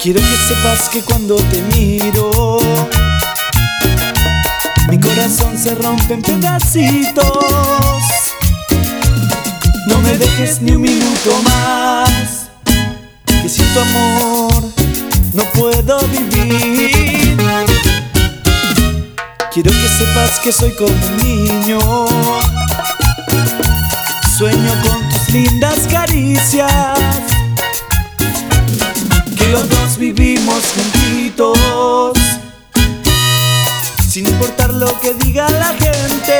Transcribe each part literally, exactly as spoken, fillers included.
Quiero que sepas que cuando te miro, mi corazón se rompe en pedacitos. No me dejes ni un minuto más, que sin tu amor no puedo vivir. Quiero que sepas que soy como un niño, sueño con tus lindas caricias, que los dos vivimos juntitos, sin importar lo que diga la gente.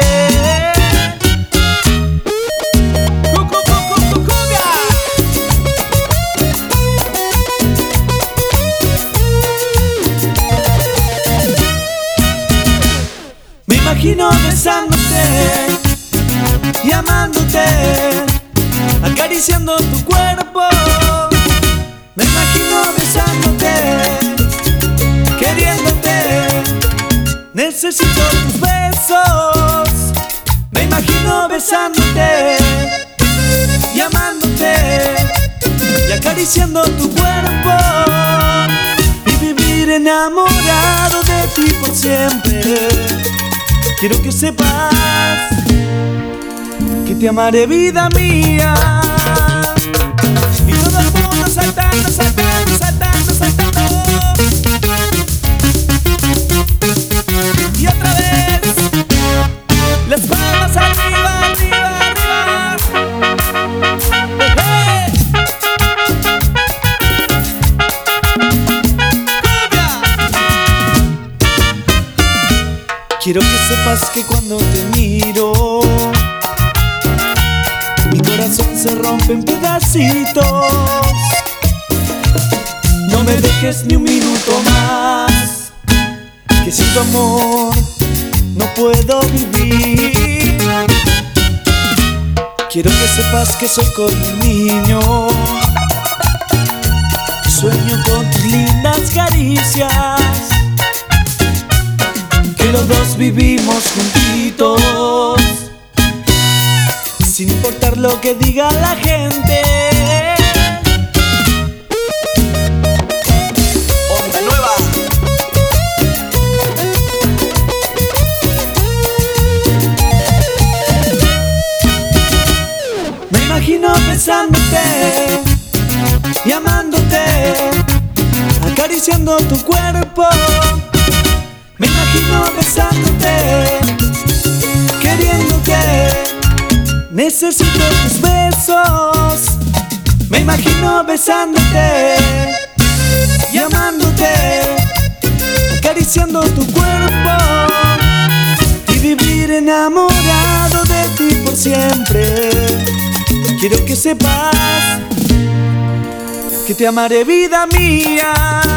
Me imagino besándote y amándote, acariciando tu cuerpo. Me imagino besándote, queriéndote, necesito tus besos. Me imagino besándote y amándote y acariciando tu cuerpo, y vivir enamorado de ti por siempre. Quiero que sepas que te amaré, vida mía. Y todo el mundo saltando, saltando, saltando, saltando. Y otra vez, las palmas arriba, arriba, arriba. ¡Hey! Quiero que sepas que cuando te miro, mi corazón se rompe en pedacitos. No me dejes ni un minuto más, que sin tu amor no puedo vivir. Quiero que sepas que soy como un niño, sueño con tus lindas caricias, que los dos vivimos juntitos, sin importar lo que diga la gente. Onda nueva. Me imagino besándote y amándote, acariciando tu cuerpo. Me imagino besándote, queriéndote, necesito tus besos. Me imagino besándote y amándote, acariciando tu cuerpo, y vivir enamorado de ti por siempre. Quiero que sepas que te amaré, vida mía.